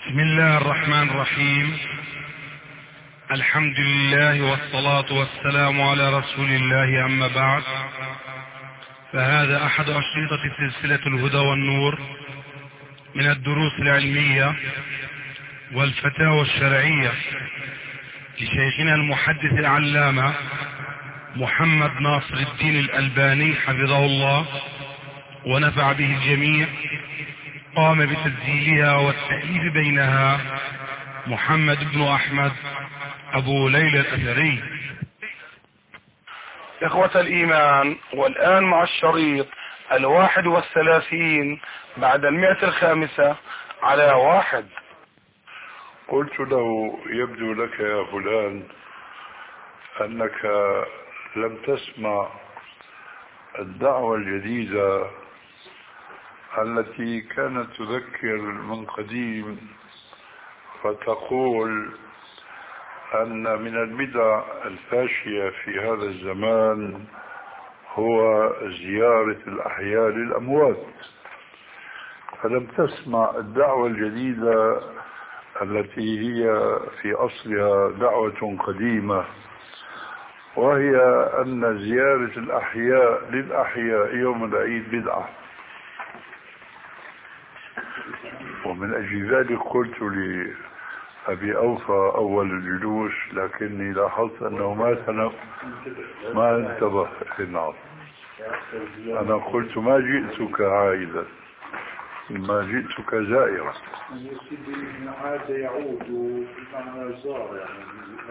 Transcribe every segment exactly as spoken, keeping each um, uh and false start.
بسم الله الرحمن الرحيم. الحمد لله والصلاة والسلام على رسول الله، أما بعد، فهذا أحد أشرطة سلسلة الهدى والنور من الدروس العلمية والفتاوى الشرعية لشيخنا المحدث العلامة محمد ناصر الدين الألباني حفظه الله ونفع به الجميع. قام بتسجيلها والتأليف بينها محمد بن أحمد أبو ليلى الأثري. إخوة الإيمان، والآن مع الشريط الواحد والثلاثين بعد المئة الخامسة على واحد. قلت له: يبدو لك يا فلان أنك لم تسمع الدعوة الجديدة التي كانت تذكر من قديم، فتقول أن من البدع الفاشية في هذا الزمان هو زيارة الأحياء للأموات، فلم تسمع الدعوة الجديدة التي هي في أصلها دعوة قديمة، وهي أن زيارة الأحياء للأحياء يوم العيد بدعة. ومن أجل ذلك قلت لأبي أوفى أول الجلوس، لكني لاحظت أنه ما تنف ما انتبه. نعم، أنا قلت ما جئتك عائدا، ما جئتك زائرا. عاد يعود بمعنى زار، يعني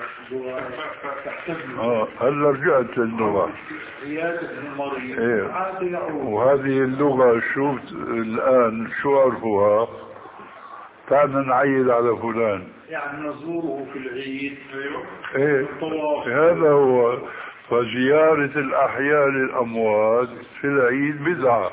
آه هل رجعت للغة عيادة المريض. إيه؟ عاد يعود. وهذه اللغة شو الآن شو عرفها؟ تعالنا نعيد على فلان، يعني نزوره في العيد. إيه هذا هو. فزيارة الأحياء للأموات في العيد بدعة،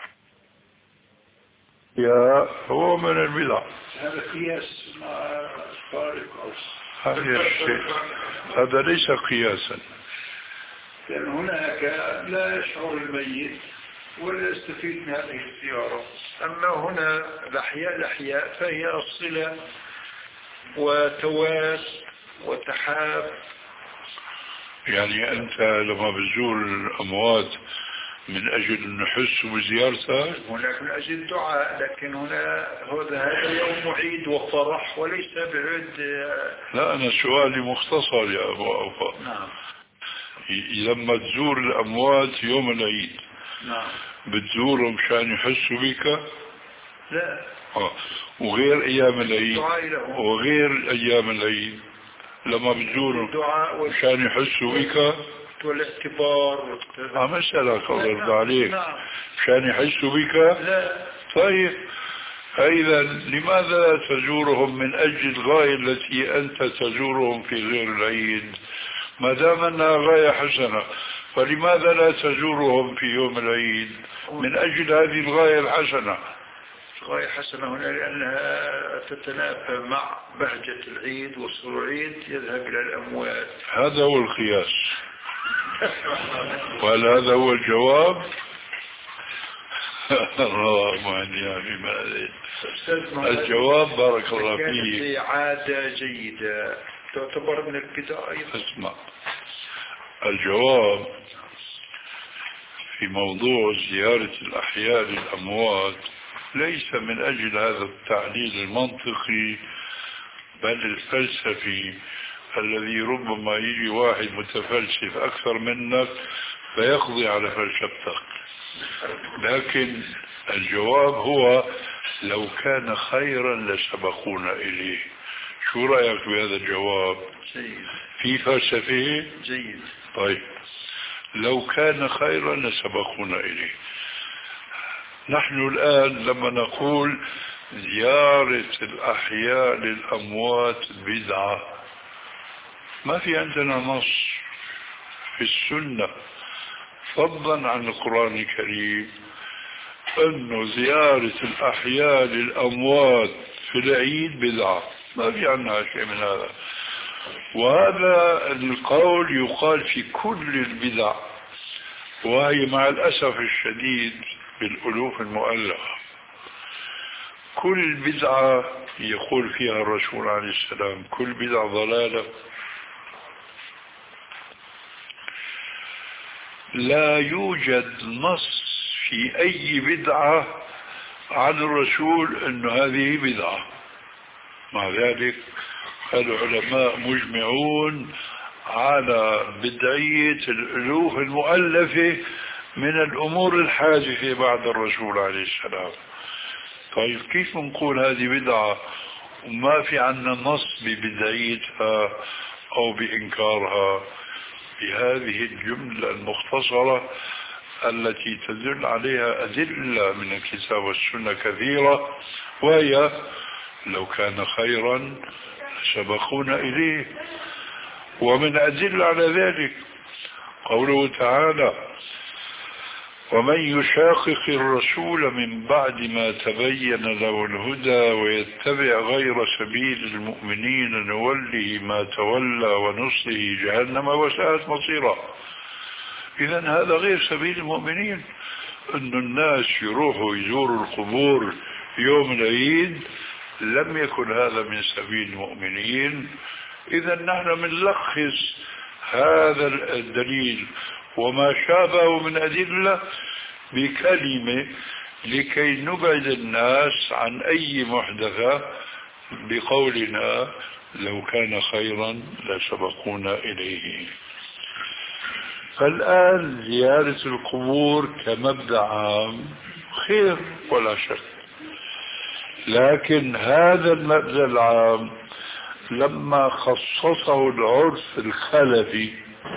يا هو من البدع. هذا قياس مع فارق أو هذا الشيء هذا ليس قياسا، لأن هناك لا يشعر الميت ولا يستفيد من هذه الزيارة. أما هنا الأحياء الأحياء فهي الصلة وتواس وتحاب. يعني أنت لما بتزور الأموات من أجل أن نحس بزيارتها؟ هناك من أجل الدعاء، لكن هنا هذا يوم عيد وفرح وليس بعيد. لا، أنا سؤالي مختصر يا أبو أوفى. نعم. لما تزور الأموات يوم العيد، نعم، بتزورهم مشان يحسوا بك؟ لا. آه. وغير أيام العيد وغير أيام العيد لما بتزورهم مشان يحسوا بك والاعتبار آه مسألة الله عليك. نعم. مشان يحسوا بك؟ لا. طيب، فإذا لماذا لا تزورهم من أجل الغاية التي أنت تزورهم في غير العيد؟ ما دام أنها غاية حسنة، فلماذا لا تزورهم في يوم العيد من أجل هذه الغاية الحسنة؟ غاية حسنة هنا لأنها تتنافى مع بهجة العيد وسرور العيد، يذهب إلى الأموات. هذا هو القياس. وهل هذا هو الجواب؟ الله معني يا أخي، ما الجواب؟ بارك الله فيك. عادة جيدة تعتبر من البدع أيضا. اسمع، الجواب في موضوع زيارة الأحياء للأموات ليس من أجل هذا التعليل المنطقي بل الفلسفي الذي ربما يجي واحد متفلسف أكثر منك فيقضي على فلسفتك. لكن الجواب هو: لو كان خيرا لسبقونا إليه. شو رأيك بهذا الجواب؟ جيد. في فلسفه؟ جيد. طيب، لو كان خيرا لسبقونا إليه. نحن الآن لما نقول زيارة الأحياء للأموات بدعة، ما في عندنا نص في السنة فضلا عن القرآن الكريم أنه زيارة الأحياء للأموات في العيد بدعة. ما في عندنا شيء من هذا. وهذا القول يقال في كل البدع، وهي مع الأسف الشديد بالألوف المؤلفة. كل بدعة يقول فيها الرسول عليه السلام كل بدعة ضلالة؟ لا يوجد نص في أي بدعة عن الرسول أن هذه بدعة. مع ذلك العلماء مجمعون على بدعية الألوف المؤلفة من الأمور الحادثة بعد الرسول عليه السلام. طيب كيف نقول هذه بدعة وما في عنا نص ببدعيتها أو بإنكارها بهذه الجملة المختصرة التي تدل عليها أدلة من الكتاب والسنة كثيرة، وهي لو كان خيرا سبقونا إليه. ومن أدل على ذلك قوله تعالى: ومن يشاقق الرسول من بعد ما تبين له الهدى ويتبع غير سبيل المؤمنين نوله ما تولى ونصله جهنم وساءت مصيرا. إذن هذا غير سبيل المؤمنين، أن الناس يروحوا يزوروا القبور يوم العيد لم يكن هذا من سبيل المؤمنين. إذن نحن بنلخص هذا الدليل وما شابه من أدلة بكلمة لكي نبعد الناس عن أي محدثة بقولنا لو كان خيرا لسبقونا إليه. فالآن زيارة القبور كمبدأ عام خير ولا شك، لكن هذا المبدأ العام لما خصصه العرف الخلفي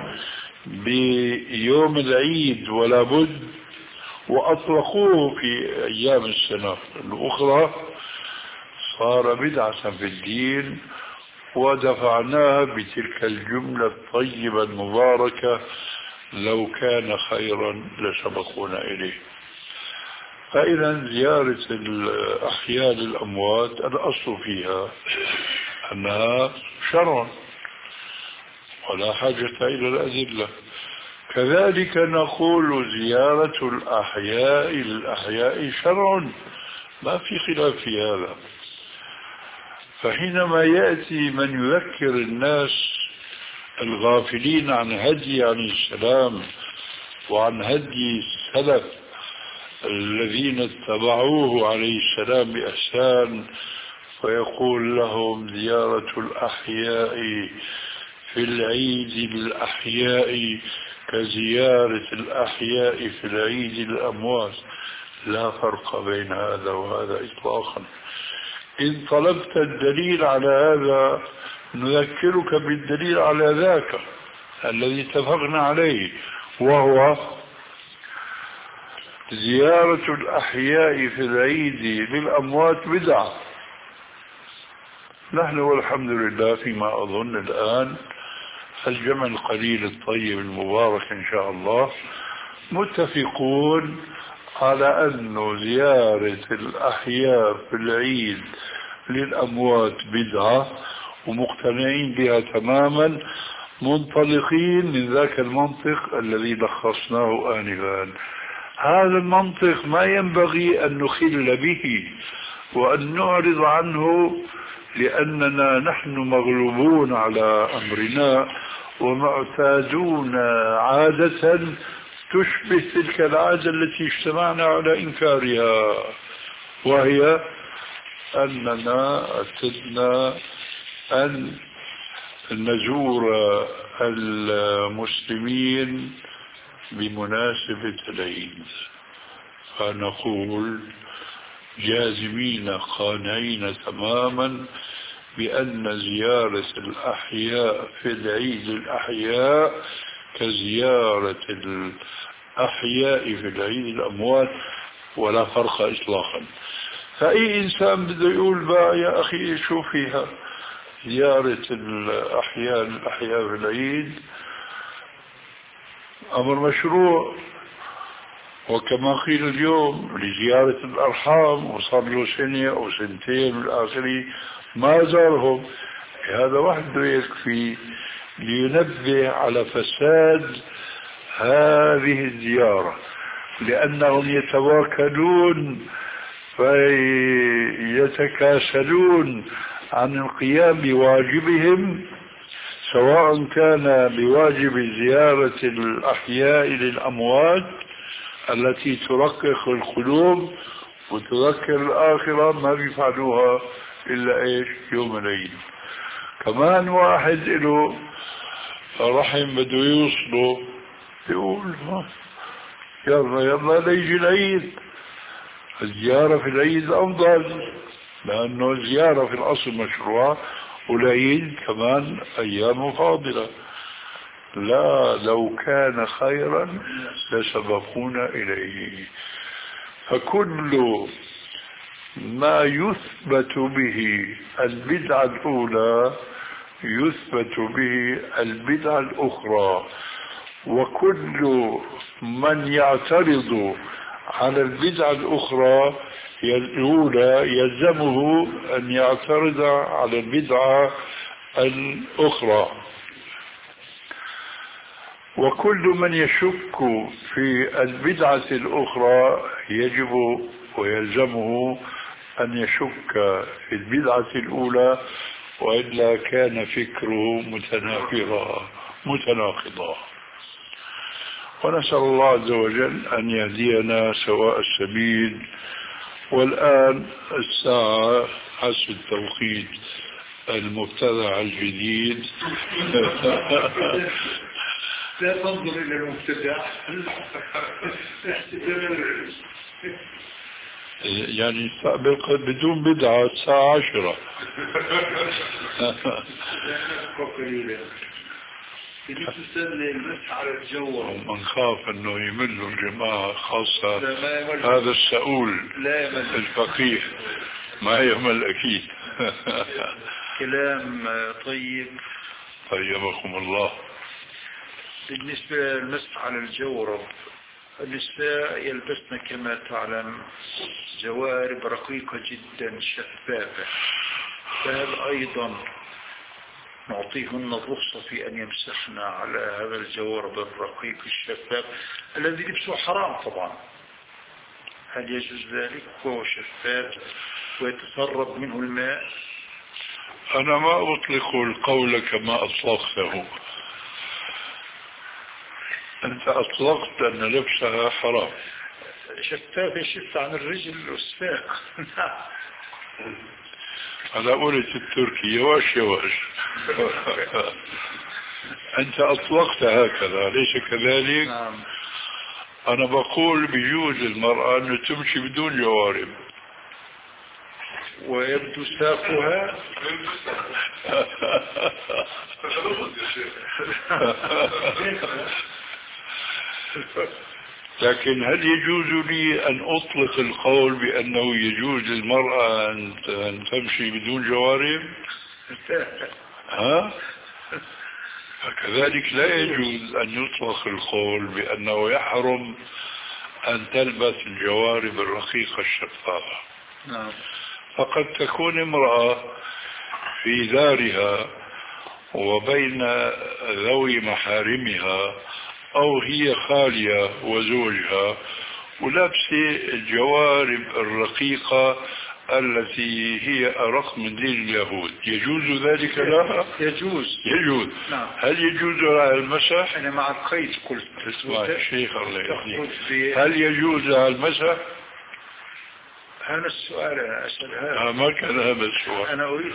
بيوم العيد ولا بد وأطلقوه في أيام السنة الأخرى صار بدعة في الدين، ودفعناها بتلك الجملة الطيبة المباركة لو كان خيرا لسبقونا إليه. فإذا زيارة الأحياء للأموات الأصل فيها أنها شرع ولا حاجة إلى الأدلة. كذلك نقول زيارة الأحياء للأحياء شرع، ما في خلاف في هذا. فحينما يأتي من يذكر الناس الغافلين عن هدي عليه السلام وعن هدي السلف الذين اتبعوه عليه السلام بإحسان، ويقول لهم زيارة الأحياء في العيد للأحياء كزيارة الأحياء في العيد للأموات، لا فرق بين هذا وهذا إطلاقا. إن طلبت الدليل على هذا نذكرك بالدليل على ذاك الذي اتفقنا عليه، وهو زيارة الأحياء في العيد للأموات بدعة. نحن والحمد لله فيما أظن الآن الجمع القليل الطيب المبارك إن شاء الله متفقون على أن زيارة الأحياء في العيد للأموات بدعة، ومقتنعين بها تماما، منطلقين من ذاك المنطق الذي لخصناه آنفا. هذا المنطق ما ينبغي أن نخل به وأن نعرض عنه، لأننا نحن مغلوبون على أمرنا ومعتادون عادة تشبه تلك العادة التي اجتمعنا على إنكارها، وهي أننا اعتدنا أن نزور المسلمين بمناسبة العيد، فنقول جازمين قانعين تماما بأن زيارة الأحياء في العيد الأحياء كزيارة الأحياء في العيد الأموات ولا فرق إطلاقا. فأي إنسان بده يقول بقى يا أخي شو فيها زيارة الأحياء الأحياء في العيد أمر مشروع، وكما قيل اليوم لزيارة الأرحام وصار له سنة أو سنتين والآخرين ما زارهم، هذا وحده يكفي لينبه على فساد هذه الزيارة، لأنهم يتواكلون فيتكاسلون عن القيام بواجبهم، سواء كان بواجب زيارة الأحياء للأموات التي ترقق القلوب وتذكر الآخرة، ما بيفعلوها إلا إيش؟ يوم العيد. كمان واحد له رحم بده يوصله يقول يلا يلا ليجي العيد. الزيارة في العيد أفضل، لأنه الزيارة في الأصل مشروع، والعيد كمان أيام فاضلة. لا، لو كان خيرا لسبقونا إليه. فكل ما يثبت به البدعة الأولى يثبت به البدعة الأخرى، وكل من يعترض على البدعة الأخرى الأولى يلزمه أن يعترض على البدعة الأخرى. وكل من يشك في البدعة الأخرى يجب ويلزمه أن يشك في البدعة الأولى، وإلا كان فكره متنافرا متناقضا. ونسأل الله عز وجل أن يهدينا سواء السبيل. والآن الساعة حسب التوقيت المبتدع الجديد. لا تنظر إلى المبتدع. يعني بدون بدعة الساعة عشرة. من خاف انه يمل الجماعة، خاصة هذا السؤول الفقيه ما يمل اكيد. كلام طيب طيبكم الله. بالنسبة للمسح على الجورب، النساء يلبسن كما تعلم جوارب رقيقة جدا شفافة، فهل أيضا نعطيهن الرخصة في أن يمسحن على هذا الجورب الرقيق الشفاف الذي لبسه حرام طبعا؟ هل يجوز ذلك وهو شفاف ويتسرب منه الماء؟ أنا ما أطلق القول كما أطلقته. أنت أطلقت أن لبسها حرام. شفاف يشف عن الرجل والساق. على قولة التركي يواش يواش. أنت أطلقت هكذا، ليس كذلك؟ نعم. أنا بقول بيجوز المرأة أن تمشي بدون جوارب ويبدو ساقها. لكن هل يجوز لي أن أطلق القول بأنه يجوز للمرأة أن تمشي بدون جوارب؟ ها؟ فكذلك لا يجوز أن يطلق القول بأنه يحرم أن تلبس الجوارب الرقيقة الشفافة. نعم. فقد تكون امرأة في دارها وبين ذوي محارمها، أو هي خالية وزوجها ولابسة الجوارب الرقيقة التي هي أرق من دين اليهود، يجوز ذلك لها؟ يجوز. يجوز. نعم. هل يجوز لها المسح؟ أنا مع القيد قلت. اسمع الشيخ الله يهديك، هل يجوز لها المسح؟ هذا السؤال أنا أسأل هذا. آه ما كان هذا السؤال. أنا أريد.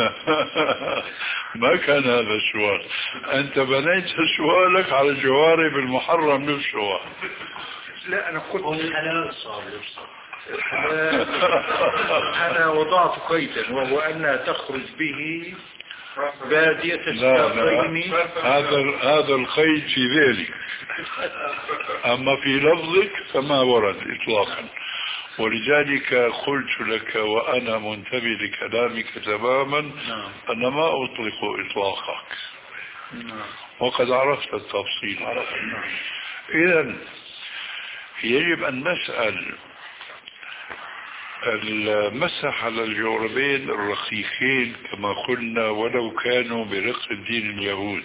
ما كان هذا السؤال. أنت بنيت سؤالك على الجوارب المحرم لبسها. لا أنا قلت الحلال صار يبصر. أنا وضعت قيدا وهو أنها تخرج به بادية الساقين. هذا هذا القيد في ذلك، أما في لفظك فما ورد إطلاقا. ولذلك قلت لك وأنا منتبه لكلامك تماما أنا ما أطلق إطلاقك، وقد عرفت التفصيل. إذن يجب أن نسأل المسح على الجوربين الرقيقين كما قلنا ولو كانوا برق دين اليهود،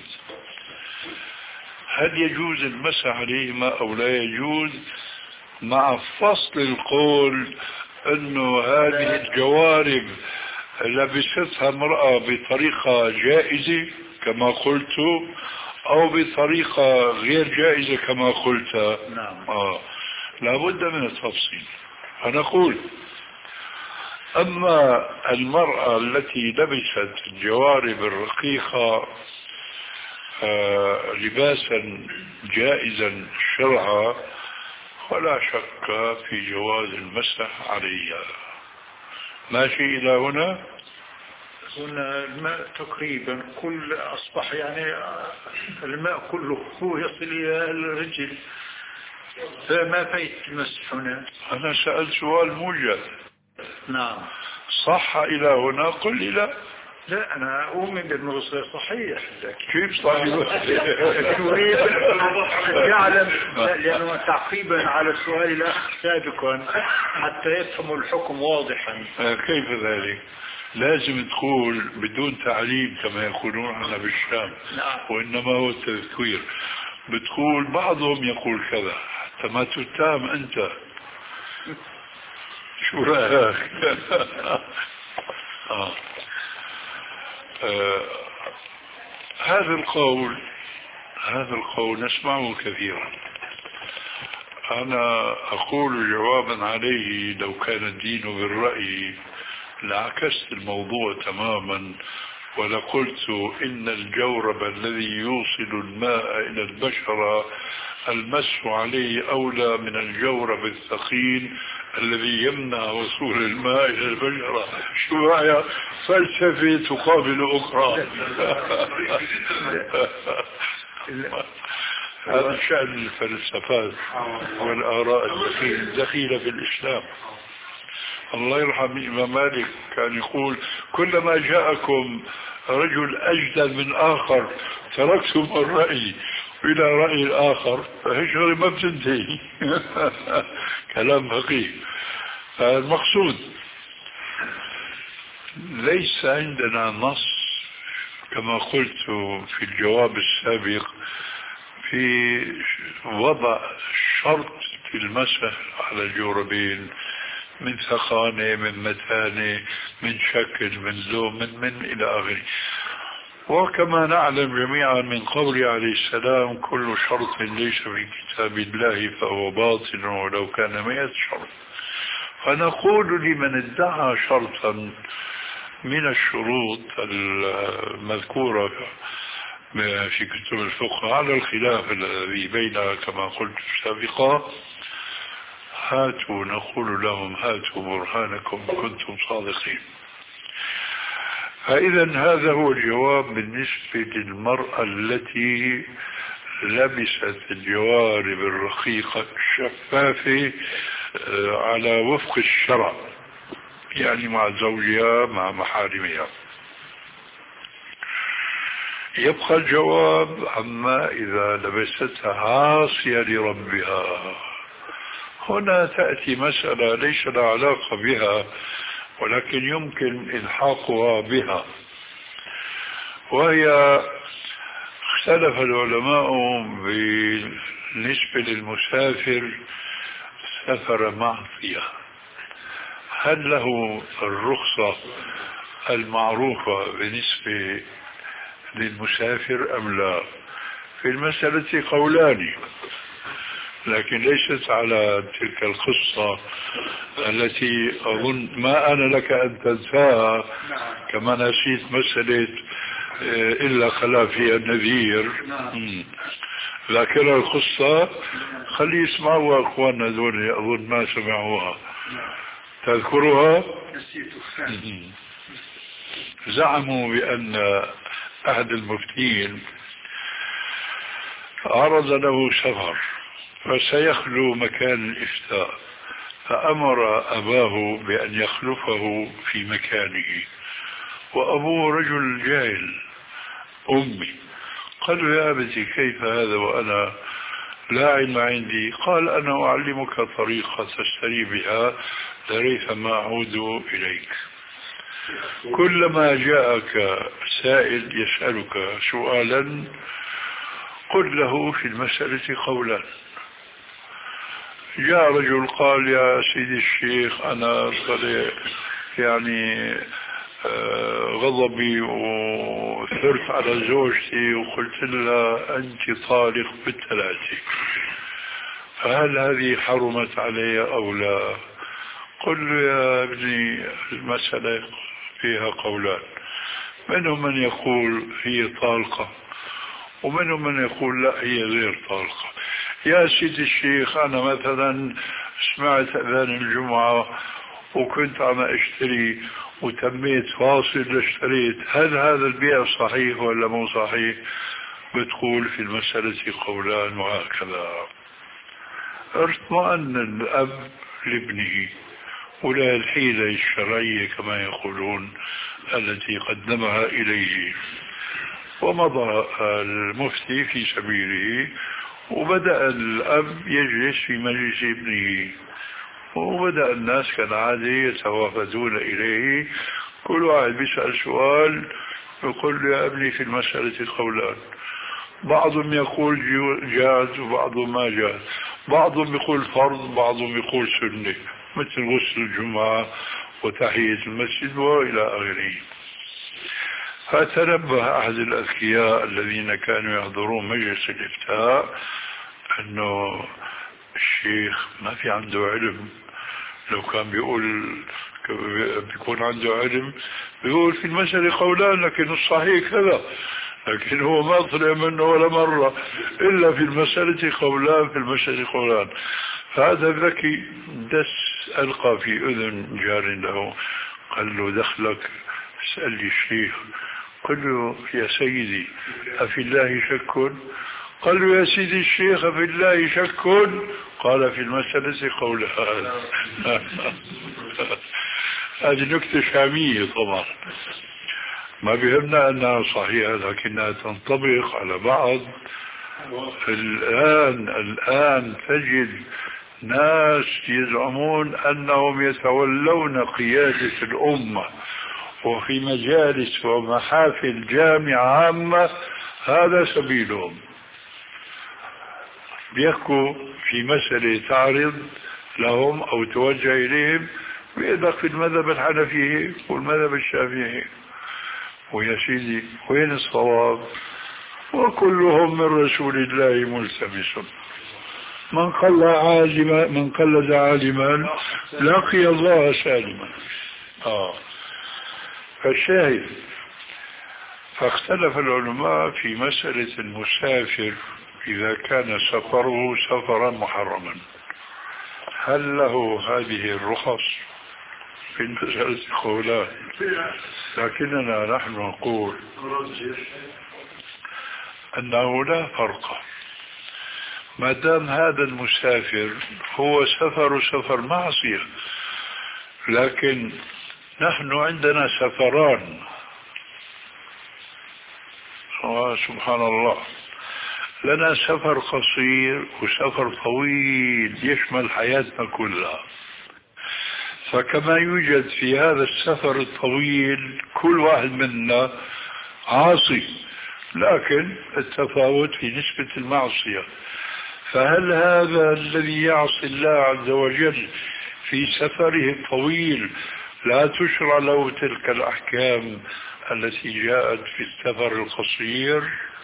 هل يجوز المسح عليهما أو لا يجوز، مع فصل القول أنه هذه الجوارب لبستها امرأة بطريقة جائزة كما قلت أو بطريقة غير جائزة كما قلت؟ نعم. آه. لابد من التفصيل. فنقول أما المرأة التي لبست الجوارب الرقيقة آه لباسا جائزا شرعا فلا شك في جواز المسح عليها. ماشي إلى هنا؟ هنا الماء تقريبا كل أصبح يعني الماء كله هو يصل إلى الرجل، فما فايت المسح هنا؟ أنا سألت سؤال موجز. نعم. صح إلى هنا؟ قل لي لا. لا أنا أؤمن بأنه صحيح، لكن كيف صحيح؟ لكن أريد أن يعلم، لأنه تعقيبا على السؤال الأخ سابقا حتى يفهموا الحكم واضحا. كيف ذلك؟ لازم تقول بدون تعليم كما يقولون عنا بالشام. نعم. وإنما هو التذكير. بتقول بعضهم يقول كذا حتى ما تتهم أنت. شو رأيك؟ آه. آه. هذا القول هذا القول نسمعه كثيرا. أنا أقول جوابا عليه لو كان الدين بالرأي لعكست الموضوع تماما ولقلت إن الجورب الذي يوصل الماء إلى البشرة المسح عليه أولى من الجورب الثقيل الذي يمنع وصول الماء إلى البشرة. شو رأيك؟ فلسفة تقابل أخرى. هذا شأن الفلسفات والآراء الدخيلة في الإسلام. الله يرحم الإمام مالك كان يقول كلما جاءكم رجل أجدل من آخر تركتم الرأي إلى رأي الآخر فهجر ما بتنتهي. كلام فقيه. المقصود ليس عندنا نص كما قلت في الجواب السابق في وضع شرط في المسح على الجوربين من ثقانة من متانة من شكل من لون من من إلى آخره. وكما نعلم جميعا من قوله عليه السلام كل شرط ليس في كتاب الله فهو باطل ولو كان مئة شرط. فنقول لمن ادعى شرطا من الشروط المذكورة في كتب الفقه على الخلاف الذي بينها كما قلت سابقا هاتوا نقول لهم هاتوا برهانكم كنتم صادقين. فإذا هذا هو الجواب بالنسبة للمرأة التي لبست الجوارب الرقيقة الشفافة على وفق الشرع يعني مع زوجها مع محارمها. يبقى الجواب عما إذا لبستها عاصية لربها. هنا تأتي مسألة ليس لها علاقة بها ولكن يمكن إلحاقها بها، وهي اختلف العلماء بالنسبة للمسافر سفر معصية هل له الرخصة المعروفة بالنسبة للمسافر أم لا؟ في المسألة قولان لكن ليست على تلك القصة التي أظن ما أنا لك أن تنساها كما نسيت مسألة إلا خلا فيها النذير. ذاكرة القصة خلي يسمعوها أخواننا دول أظن ما سمعوها. تذكرها؟ زعموا بأن أحد المفتين عرض له سفر فسيخلو مكان الإفتاء فأمر أباه بأن يخلفه في مكانه وأبوه رجل جاهل أمي. قالوا يا أبتي كيف هذا وأنا لا علم عندي؟ قال أنا أعلمك طريقة تشتري بها لريثما أعود إليك. كلما جاءك سائل يسألك سؤالا قل له في المسألة قولا جاء رجل قال يا سيدي الشيخ أنا يعني غضبي وثرت على زوجتي وقلت لها أنت طالق بالثلاثة، فهل هذه حرمت علي أو لا؟ قل له يا ابني المسألة فيها قولان، منهم من يقول هي طالقة ومنهم من يقول لا هي غير طالقة. يا سيدي الشيخ أنا مثلا سمعت أذان الجمعة وكنت عم أشتري وتميت فاصل لاشتريت، هل هذا البيع صحيح ولا مو صحيح؟ بتقول في المسألة قولان وهكذا. اطمأن الأب لابنه ولا الحيلة الشرعية كما يقولون التي قدمها إليه، ومضى المفتي في سبيله، وبدأ الأب يجلس في مجلس ابنه، وبدأ الناس كالعادة يتوافدون إليه، كل واحد بيسأل سؤال يقول له يا ابني في المسألة قولان، بعضهم يقول جاز وبعضهم ما جاز، بعضهم يقول فرض بعضهم يقول سنة، مثل غسل الجمعة وتحية المسجد وإلى آخره. فتنبه أحد الأذكياء الذين كانوا يحضرون مجلس الإفتاء أنه الشيخ ما في عنده علم، لو كان بيقول بيكون عنده علم بيقول في المسألة قولان لكن الصحيح كذا، لكن هو ما طلع منه ولا مرة إلا في المسألة قولان في المسألة قولان. فهذا الذكي دس ألقى في أذن جار له قال له دخلك اسأل لي الشيخ، قل له يا سيدي أفي الله شك؟ قال له يا سيدي الشيخ أفي الله شك؟ قال في المسألة قولان. هذه نكتة شامية طبعا ما بيهمنا أنها صحيحة لكنها تنطبق على بعض. الآن الآن تجد ناس يزعمون أنهم يتولون قيادة الأمة وفي مجالس ومحافل جامعة عامة هذا سبيلهم، بيحكوا في مسألة تعرض لهم أو توجه إليهم بيدق في المذهب الحنفي والمذهب الشافعي، ويا سيدي وين الصواب؟ وكلهم من رسول الله ملتمس، من قل عالما من قلد عالما لقي الله سالما. آه. فالشاهد فاختلف العلماء في مسألة المسافر إذا كان سفره سفرا محرما هل له هذه الرخص؟ في المسألة قولان، لكننا نحن نقول أنه لا فرق ما دام هذا المسافر هو سفر سفر معصية، لكن نحن عندنا سفران سبحان الله، لنا سفر قصير وسفر طويل يشمل حياتنا كلها. فكما يوجد في هذا السفر الطويل كل واحد منا عاصي، لكن التفاوت في نسبة المعصية. فهل هذا الذي يعصي الله عز وجل في سفره الطويل لا تشرع له تلك الأحكام التي جاءت في السفر القصير؟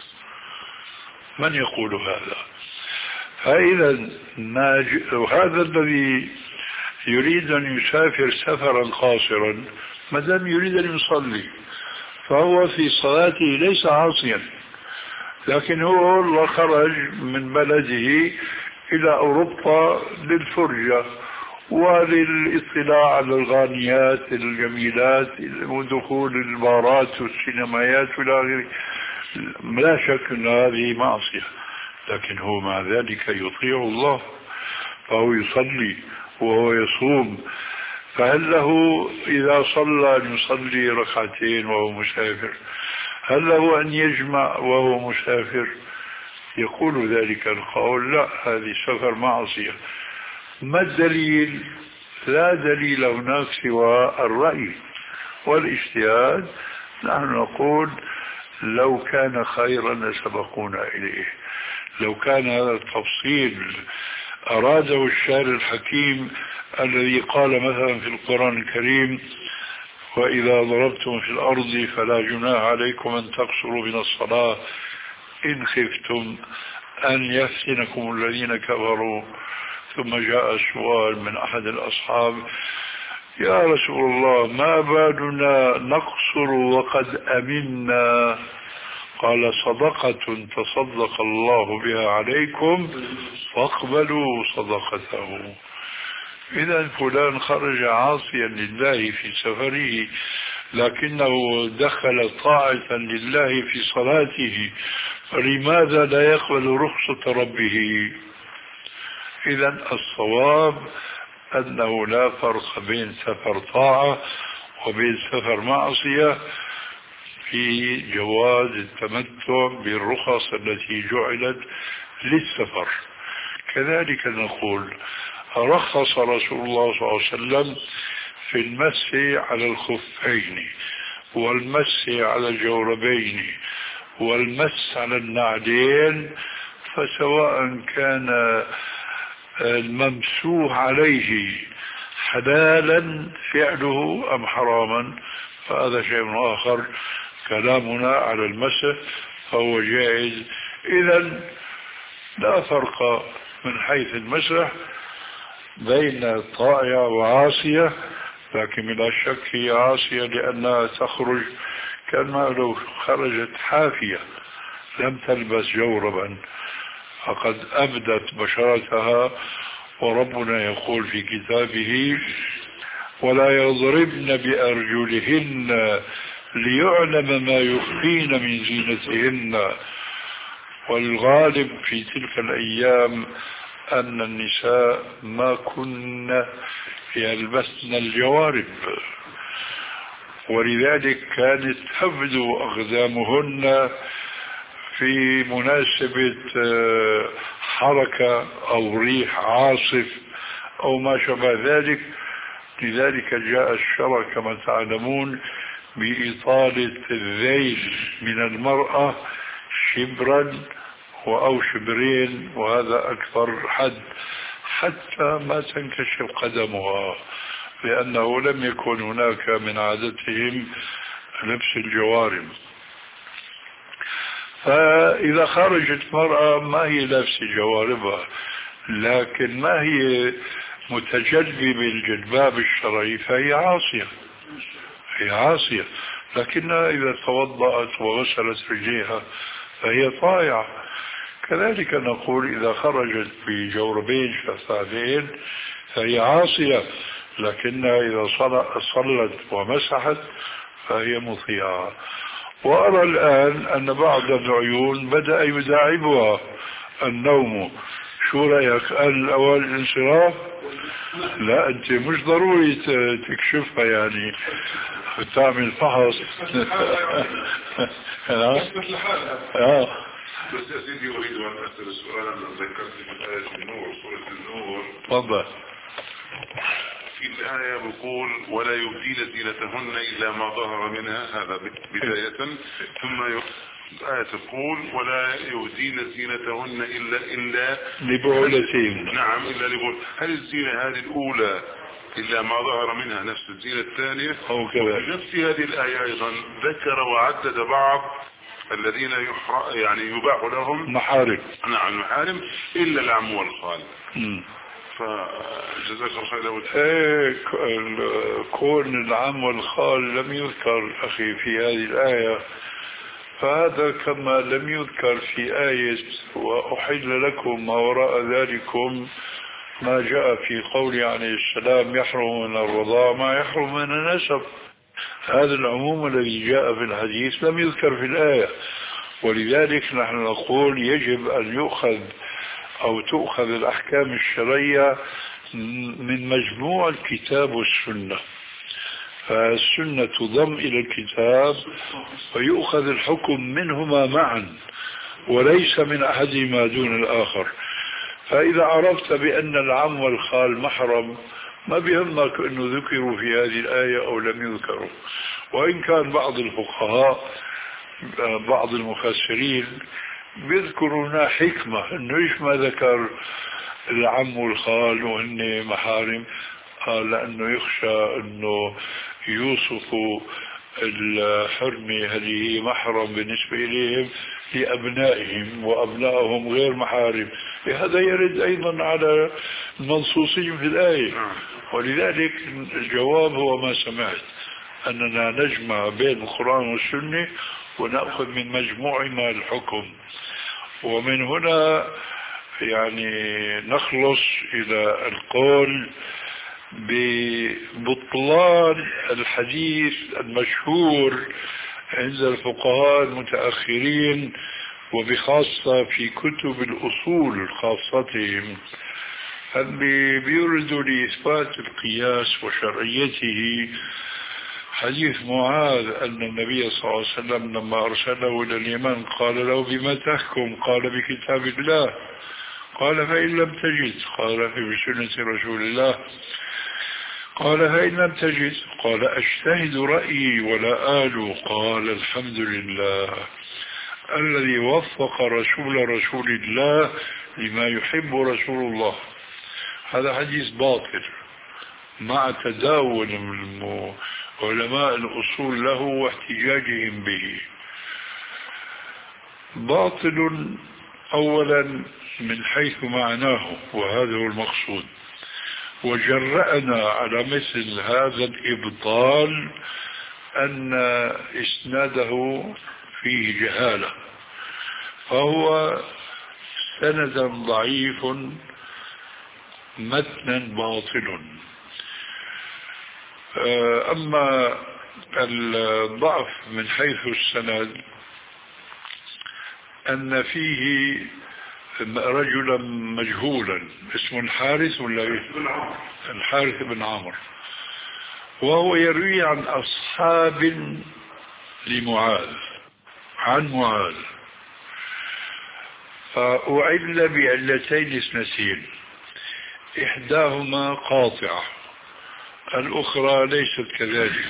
من يقول هذا؟ فإذا هذا الذي يريد أن يسافر سفرا قاصرا ما دام يريد أن يصلي فهو في صلاته ليس عاصيا، لكن هو الله خرج من بلده إلى أوروبا للفرجة وللاطلاع على الغانيات الجميلات ودخول البارات والسينمايات والى اخره، لا شك ان هذه معصية، لكن هو مع ذلك يطيع الله فهو يصلي وهو يصوم. فهل له إذا صلى أن يصلي ركعتين وهو مسافر؟ هل له أن يجمع وهو مسافر؟ يقول ذلك القول لا، هذه سفر معصية. ما الدليل؟ لا دليل هناك سوى الرأي والاجتهاد. نحن نقول لو كان خيرا لسبقونا إليه، لو كان هذا التفصيل أراده الشاعر الحكيم الذي قال مثلا في القرآن الكريم: وإذا ضربتم في الأرض فلا جناح عليكم أن تقصروا من الصلاة إن خفتم أن يفتنكم الذين كفروا. ثم جاء سؤال من أحد الأصحاب: يا رسول الله، ما بالنا نقصر وقد أمنا؟ قال: صدقة تصدق الله بها عليكم فاقبلوا صدقته. إذا فلان خرج عاصيا لله في سفره، لكنه دخل طاعة لله في صلاته، فلماذا لا يقبل رخصة ربه؟ إذا الصواب أنه لا فرق بين سفر طاعة وبين سفر معصية في جواز التمتع بالرخص التي جعلت للسفر. كذلك نقول: رخص رسول الله صلى الله عليه وسلم في المس على الخفين والمس على الجوربين والمس على النعلين، فسواء كان الممسوح عليه حلالا فعله أم حراما فهذا شيء آخر. كلامنا على المسح فهو جائز. إذن لا فرق من حيث المسح بين طائعة وعاصية، لكن بلا شك هي عاصية لأنها تخرج كما لو خرجت حافية لم تلبس جوربا، فقد أبدت بشرتها. وربنا يقول في كتابه: ولا يضربن بأرجلهن ليعلم ما يخفين من زينتهن. والغالب في تلك الأيام أن النساء ما كن يلبسن الجوارب، ولذلك كانت تبدو أقدامهن في مناسبة حركة أو ريح عاصف أو ما شابه ذلك. لذلك جاء الشرع كما تعلمون بإطالة الذيل من المرأة شبرا أو شبرين، وهذا أكثر حد، حتى ما تنكشف قدمها، لأنه لم يكن هناك من عادتهم لبس الجوارب. فإذا خرجت مرأة ما هي لابسة جواربها، لكن ما هي متجلبة بالجلباب الشرعي، فهي عاصية، هي عاصية. لكنها إذا توضأت وغسلت رجليها فهي طائعة. كذلك نقول: إذا خرجت بجوربين شفافين فهي عاصية، لكنها إذا صلت ومسحت فهي مطيعة. وأرى الآن أن بعض العيون بدأ يداعبها النوم. شو رأيك؟ الأول الانصراف؟ لا، أنت مش ضروري تكشفها، يعني تعمل فحص. اه بس يا سيدي أريد أن أسأل سؤالا ذكرت في آية النور، سورة النور. تفضل. في الآية بيقول: ولا يبدين زينتهن إلا ما ظهر منها، هذا بداية. ثم الآية تقول: ولا يبدين زينتهن إلا إلا لبعولتهن. نعم، إلا لبعول. هل الزينة هذه الأولى إلا ما ظهر منها نفس الزينة الثانية؟ أو كذا. في نفس هذه الآية أيضا ذكر وعدد بعض الذين يعني يباح لهم محارم. نعم محارم إلا العم والخال. فجزاك الله خير. ايه، كون العم والخال لم يذكر أخي في هذه الآية، فهذا كما لم يذكر في آية وأحل لكم ما وراء ذلكم ما جاء في قول عليه السلام: يحرم من الرضاع ما يحرم من النسب. هذا العموم الذي جاء في الحديث لم يذكر في الآية. ولذلك نحن نقول يجب أن يؤخذ أو تؤخذ الأحكام الشرعية من مجموع الكتاب والسنة، فالسنة تضم إلى الكتاب ويؤخذ الحكم منهما معا وليس من أحدهما دون الآخر. فإذا عرفت بأن العم والخال محرم ما بيهمك أنه ذكروا في هذه الآية أو لم يذكروا. وإن كان بعض الفقهاء بعض المفسرين بيذكرون حكمة أنه إيش ما ذكر العم والخال وهن محارم؟ قال لأنه يخشى أنه يوصفوا الحرمة هذه هي محرم بالنسبة إليهم لأبنائهم وأبنائهم غير محارم. هذا يرد أيضا على المنصوصين في الآية. ولذلك الجواب هو ما سمعت، أننا نجمع بين القرآن والسنة ونأخذ من مجموعنا الحكم، ومن هنا يعني نخلص إلى القول ببطلان الحديث المشهور عند الفقهاء المتأخرين وبخاصة في كتب الأصول خاصتهم، اللي بيوردوا لإثبات القياس وشرعيته حديث معاذ أن النبي صلى الله عليه وسلم لما أرسله إلى اليمن قال له بما تحكم؟ قال بكتاب الله. قال فإن لم تجد؟ قال في بسنة رسول الله. قال فإن لم تجد؟ قال أجتهد رأيي ولا آل. قال الحمد لله الذي وفق رسول رسول الله لما يحب رسول الله. هذا حديث باطل مع تداول علماء الأصول له واحتجاجهم به. باطل أولا من حيث معناه، وهذا هو المقصود، وجرأنا على مثل هذا الإبطال أن إسناده فيه جهالة، فهو سندا ضعيف متنا باطل. أما الضعف من حيث السند أن فيه رجلا مجهولا اسمه الحارث ولا الحارث بن عمرو، وهو يروي عن أصحاب لمعاذ عن معاذ، فأعل بعلتين اثنتين، إحداهما قاطعة الأخرى ليست كذلك.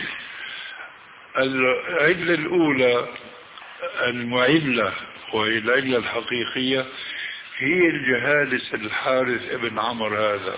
العلة الأولى المعلة وهي العلة الحقيقية هي الجهالة الحارث ابن عمرو هذا.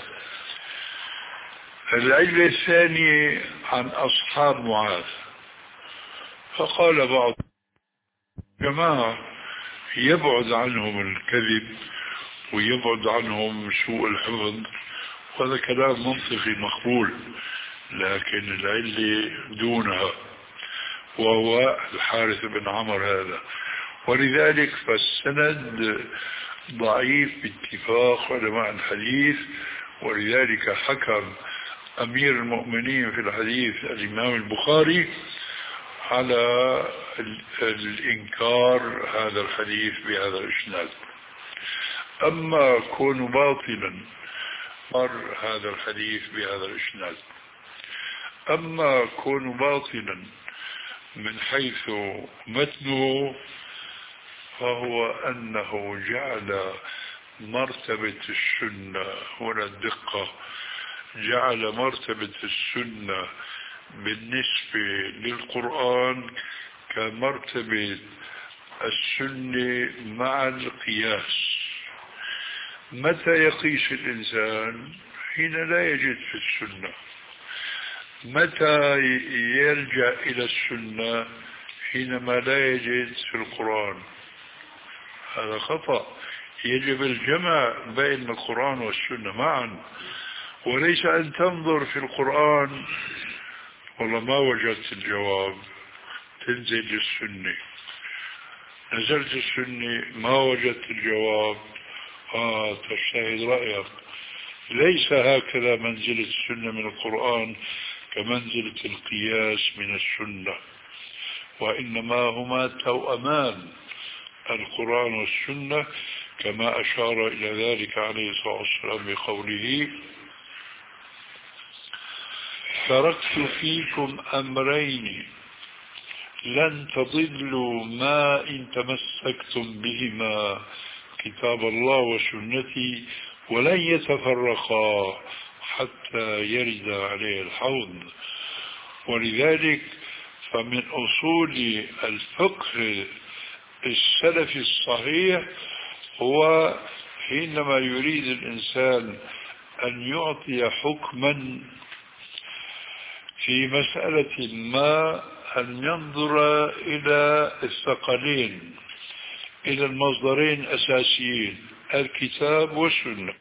العلة الثانية عن أصحاب معاذ، فقال بعض جماعة يبعد عنهم الكذب ويبعد عنهم سوء الحفظ، وهذا كلام منطقي مقبول، لكن العلة دونها وهو الحارث بن عمرو هذا. ولذلك فالسند ضعيف باتفاق علماء الحديث. ولذلك حكم أمير المؤمنين في الحديث الإمام البخاري على الإنكار هذا الحديث بهذا الإسناد. أما كون باطلا مر هذا الحديث بهذا الإسناد، أما كون باطلا من حيث متنه فهو أنه جعل مرتبة السنة، هنا الدقة، جعل مرتبة السنة بالنسبة للقرآن كمرتبة السنة مع القياس. متى يقيس الإنسان؟ حين لا يجد في السنة. متى يلجأ إلى السنة؟ حينما لا يجد في القرآن. هذا خطأ. يجب الجمع بين القرآن والسنة معا، وليس أن تنظر في القرآن والله ما وجدت الجواب تنزل للسنة، نزلت السنة ما وجدت الجواب آه تجتهد رأيك. ليس هكذا منزلة السنة من القرآن كمنزلة القياس من السنة، وإنما هما توأمان القرآن والسنة، كما أشار إلى ذلك عليه الصلاة والسلام بقوله تركت فيكم أمرين لن تضلوا ما إن تمسكتم بهما كتاب الله وسنتي ولن يتفرقا حتى يرد عليه الحوض. ولذلك فمن أصول الفقه السلفي الصحيح هو حينما يريد الإنسان أن يعطي حكما في مسألة ما، أن ينظر إلى الثقلين، إلى المصدرين الأساسيين الكتاب والسنة.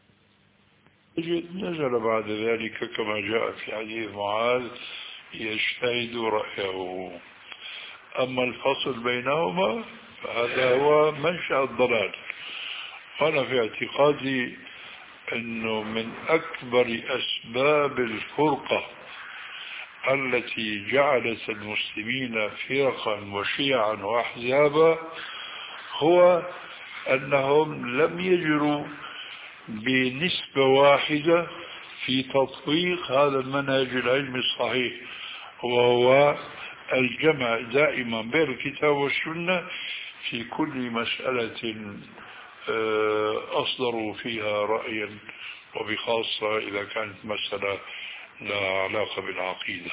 نزل بعد ذلك كما جاء في حديث معاذ يجتهد رأيه. أما الفصل بينهما فهذا هو منشأ الضلال. أنا في اعتقادي أنه من أكبر أسباب الفرقة التي جعلت المسلمين فرقا وشيعا وأحزابا هو أنهم لم يجروا بنسبة واحدة في تطبيق هذا المنهج العلمي الصحيح، وهو الجمع دائما بين الكتاب والسنة في كل مسألة أصدروا فيها رأيا، وبخاصة إذا كانت مسألة لا علاقة بالعقيدة.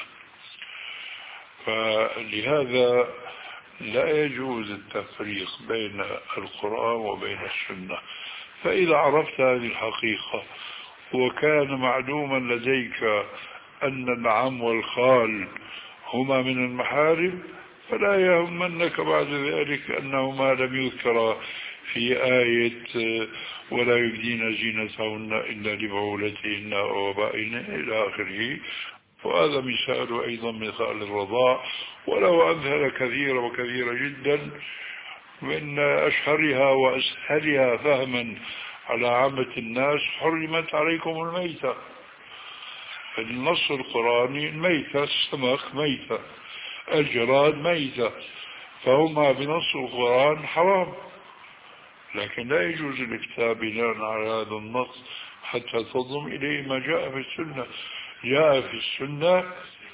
فلهذا لا يجوز التفريق بين القرآن وبين السنة. فإذا عرفت هذه الحقيقة وكان معلوما لديك أن العم والخال هما من المحارم، فلا يهمنك بعد ذلك أنهما لم يذكرا في آية ولا يبدين زينتهن إلا لبعولتهن أو آبائهن إلى آخره. وهذا مثال أيضا مثال الرضاع، ولو أمثل كثيرة وكثيرة جدا، من أشهرها وأسهلها فهما على عامة الناس حرمت عليكم الميتة. النص القرآني الميتة، السمك ميتة، الجراد ميتة، فهما بنص القرآن حرام. لكن لا يجوز الافتاء بناء على هذا النص حتى تضم إليه ما جاء في السنة. جاء في السنة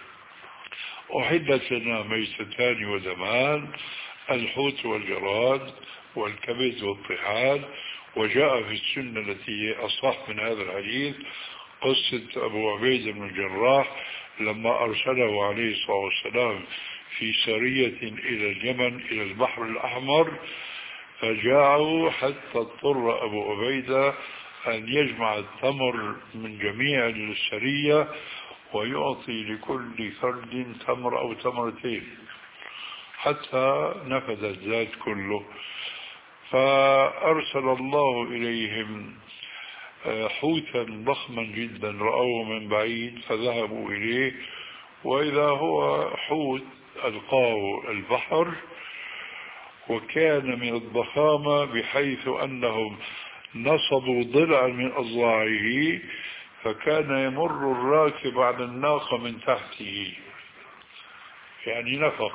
أحلت لنا ميتتان ودمان، الحوت والجراد والكبد والطحال. وجاء في السنة التي هي أصح من هذا الحديث قصة أبو عبيدة بن الجراح لما أرسله عليه الصلاة والسلام في سرية إلى اليمن إلى البحر الأحمر، فجاءوا حتى اضطر أبو عبيدة أن يجمع التمر من جميع السرية ويعطي لكل فرد تمر أو تمرتين حتى نفذ الزاد كله. فأرسل الله إليهم حوتا ضخما جدا رأوه من بعيد، فذهبوا إليه وإذا هو حوت ألقاه البحر، وكان من الضخامة بحيث أنهم نصبوا ضلعا من أضلاعه، فكان يمر الراكب على الناقة من تحته، يعني نفق.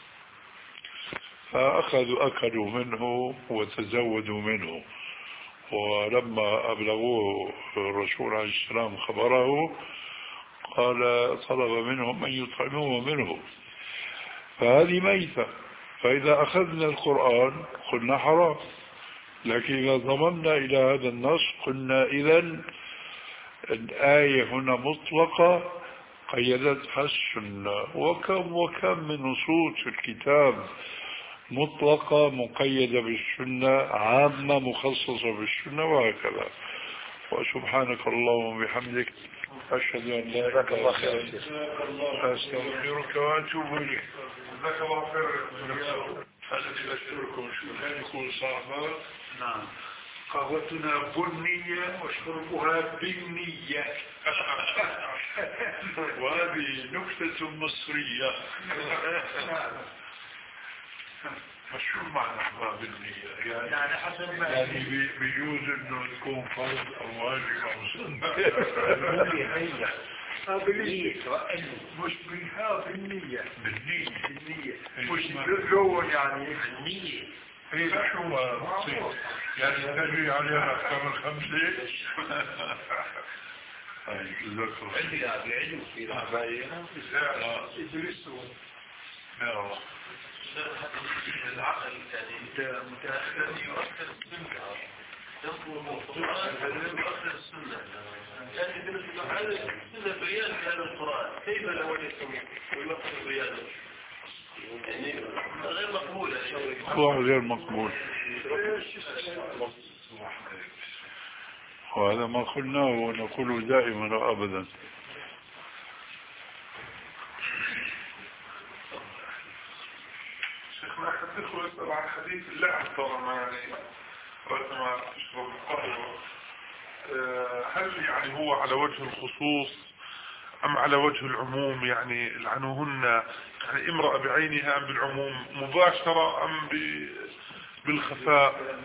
فأخذوا أكلوا منه وتزودوا منه. ولما أبلغوه الرسول عليه السلام خبره قال طلب منهم أن يطعموه منه. فهذه ميتة. فإذا أخذنا القرآن قلنا حرام، لكن إذا ضممنا إلى هذا النص قلنا إذن الآية هنا مطلقة قيدتها السنة. وكم وكم من نصوص الكتاب مطلقة مقيدة بالسنة، عامة مخصصة بالسنة، وهكذا. وسبحانك اللهم وبحمدك أشهد أن لا إله إلا أنت أستغفرك وأتوب إليك. جزاك الله خير. هذا أشكركم. شكرا يكون صعبا. نعم. قهوتنا بنية وشربها بالنية. وهذه نكتة مصرية. شو معنى بالنية؟ يعني, يعني حسب ما يعني بيجوز انه تكون فرض او واجب او سنة. بالنية مش بالها بالنية. بالنية بالنية مش بالجو يعني بالنية. هي شو يعني تجري عليها احكام الخمسة. عندي بعلم في العباية يدرسون يا الله. العقل يعني متأخر يؤثر السنة، ينظر القرآن يؤثر السنة. يعني هذا السنة بيان في هذا القرآن، كيف لو يسمى ويؤثر بيانه؟ يعني غير مقبول. هو غير مقبول. وهذا ما قلناه ونقوله دائما وأبدا. شيخنا حدثوا يسأل عن حديث اللعن طالما يعني وقت ما تشرب القهوة، هل يعني هو على وجه الخصوص أم على وجه العموم؟ يعني لعنوهن يعني امرأة بعينها أم بالعموم مباشرة أم بالخفاء؟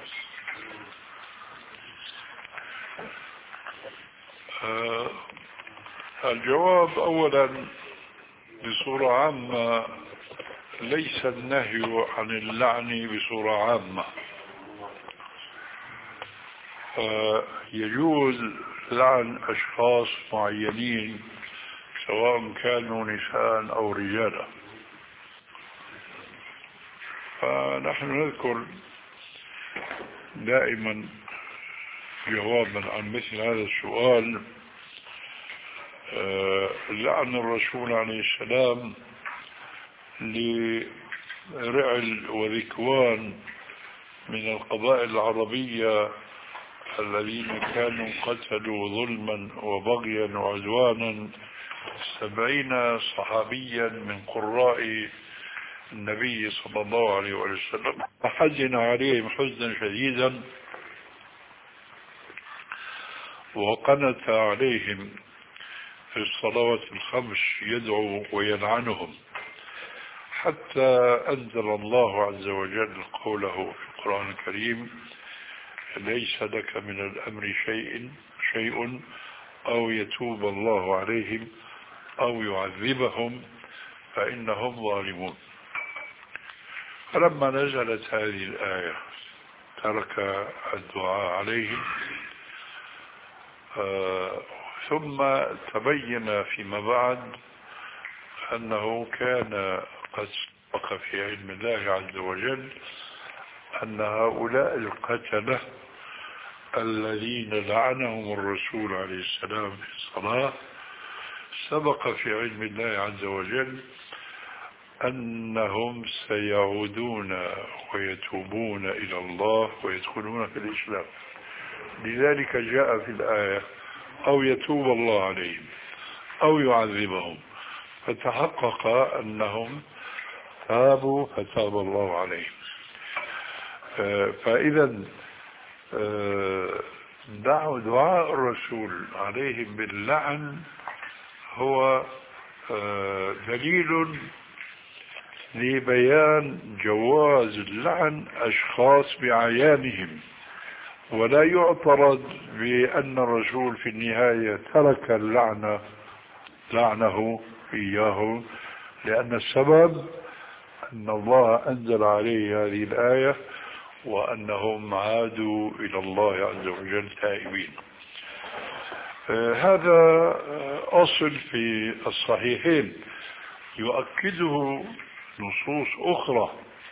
آه الجواب أولا بصورة عامة ليس النهي عن اللعن بصورة عامة. آه يجوز لعن أشخاص معينين سواء كانوا نساء أو رجالا. فنحن نذكر دائما جوابا عن مثل هذا السؤال آه لعن الرسول عليه السلام لرعل وذكوان من القبائل العربية الذين كانوا قتلوا ظلما وبغيا وعدوانا سبعين صحابيا من قراء النبي صلى الله عليه وسلم، فحزن عليهم حزنا شديدا وقنت عليهم في الصلوات الخمس يدعو ويلعنهم، حتى أنزل الله عز وجل قوله في القرآن الكريم: ليس لك من الأمر شيء شيء أو يتوب الله عليهم أو يعذبهم فإنهم ظالمون. فلما نزلت هذه الآية ترك الدعاء عليهم، آه ثم تبين فيما بعد أنه كان قد سبق في علم الله عز وجل أن هؤلاء القتلة الذين لعنهم الرسول عليه السلام في الصلاة سبق في علم الله عز وجل أنهم سيعودون ويتوبون إلى الله ويدخلون في الإسلام. لذلك جاء في الآية: أو يتوب الله عليهم أو يعذبهم، فتحقق أنهم تابوا فتاب الله عليهم. فإذا دعاء الرسول عليهم باللعن هو دليل لبيان جواز اللعن أشخاص بعيانهم، ولا يعترض بأن الرسول في النهاية ترك اللعنة لعنه إياه، لأن السبب أن الله أنزل عليه هذه الآية وأنهم عادوا إلى الله عز وجل تائبين. هذا أصل في الصحيحين يؤكده نصوص أخرى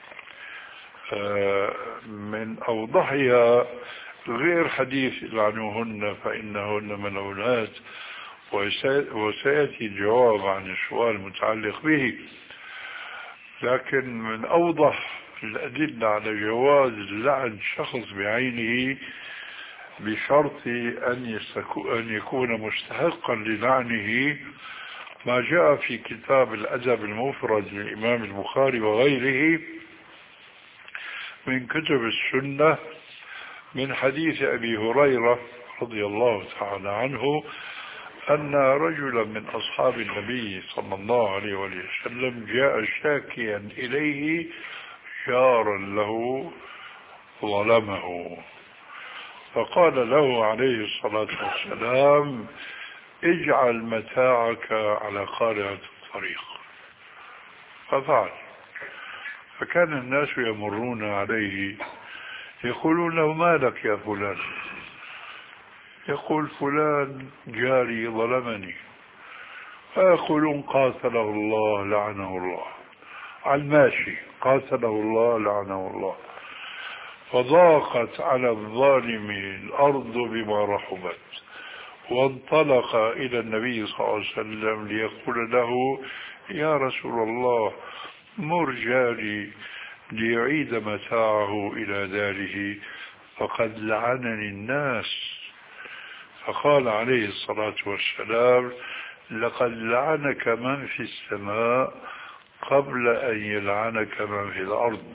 من أوضحها غير حديث لعنوهن فإنهن ملعونات، وسيأتي الجواب عن السؤال المتعلق به. لكن من أوضح الأدلة على جواز لعن شخص بعينه بشرط أن يكون مستحقا للعنه ما جاء في كتاب الأدب المفرد للإمام البخاري وغيره من كتب السنة من حديث أبي هريرة رضي الله تعالى عنه أن رجلا من أصحاب النبي صلى الله عليه وسلم جاء شاكيا إليه جارا له ظلمه، فقال له عليه الصلاة والسلام: اجعل متاعك على قارعة الطريق. ففعل، فكان الناس يمرون عليه يقولون له: ما لك يا فلان؟ يقول: فلان جاري ظلمني. فيقولون: قاتله الله لعنه الله. على الماشي: قاتله الله لعنه الله. فضاقت على الظالم الأرض بما رحبت، وانطلق إلى النبي صلى الله عليه وسلم ليقول له: يا رسول الله، مر جاري ليعيد متاعه إلى داره فقد لعنني الناس. فقال عليه الصلاة والسلام لقد لعنك من في السماء قبل أن يلعنك من في الأرض.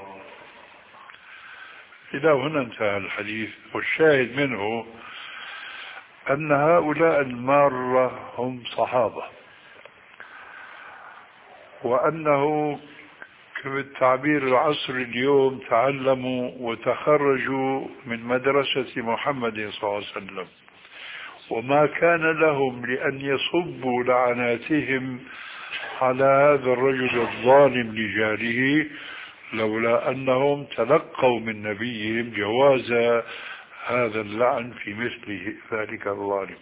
إلى هنا انتهى الحديث. والشاهد منه أن هؤلاء المارة هم صحابة، وأنه بالتعبير العصر اليوم تعلموا وتخرجوا من مدرسة محمد صلى الله عليه وسلم، وما كان لهم لأن يصبوا لعناتهم على هذا الرجل الظالم لجاره لولا أنهم تلقوا من نبيهم جواز هذا اللعن في مثل ذلك الظالم.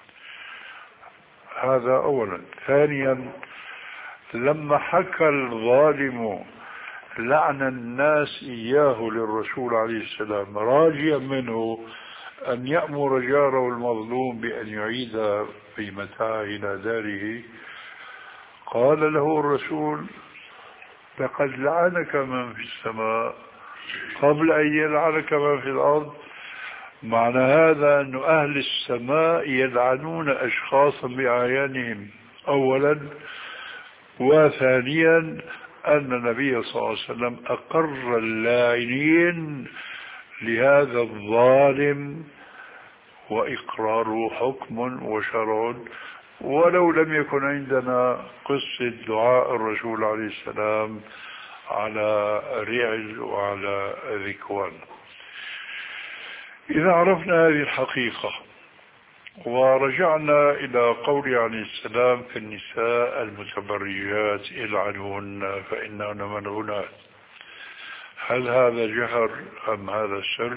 هذا أولا. ثانيا، لما حكى الظالم لعن الناس إياه للرسول عليه السلام راجيا منه أن يأمر جاره المظلوم بأن يعيد قيمتها إلى داره، قال له الرسول لقد لعنك من في السماء قبل أن يلعنك من في الأرض. معنى هذا أن أهل السماء يلعنون أشخاصا بأعيانهم أولا، وثانيا أن النبي صلى الله عليه وسلم أقر اللاعنين لهذا الظالم، وإقراره حكم وشرع، ولو لم يكن عندنا قصة دعاء الرسول عليه السلام على رعل وعلى ذكوان. إذا عرفنا هذه الحقيقة ورجعنا إلى قول عليه السلام في النساء المتبرجات العنهن فإنهن ملعونات، هل هذا جهر أم هذا سر؟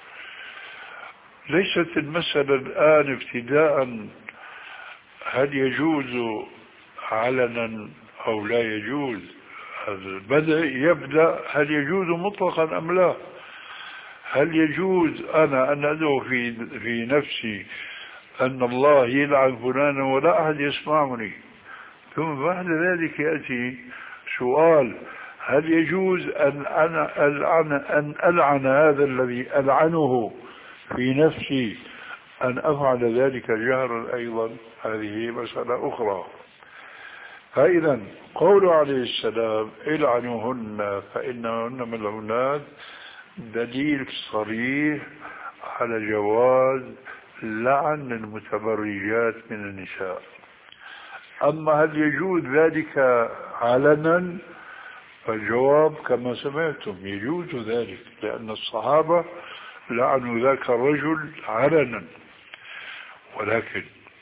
ليست المسألة الآن ابتداء هل يجوز علنا أو لا يجوز، بدأ يبدأ هل يجوز مطلقا أم لا. هل يجوز أنا أن أدعو في, في نفسي أن الله يلعن فلانا ولا أحد يسمعني، ثم بعد ذلك يأتي سؤال هل يجوز أن أنا ألعن, أن ألعن هذا الذي ألعنه في نفسي أن أفعل ذلك جهرا أيضا؟ هذه مسألة أخرى. فإذا قول عليه السلام العنوهن فإنهن ملعونات دليل صريح على جواز لعن المتبرجات من النساء. أما هل يجوز ذلك علنا؟ فالجواب كما سمعتم يجوز ذلك، لأن الصحابة لعنوا ذاك الرجل علنا. ولكن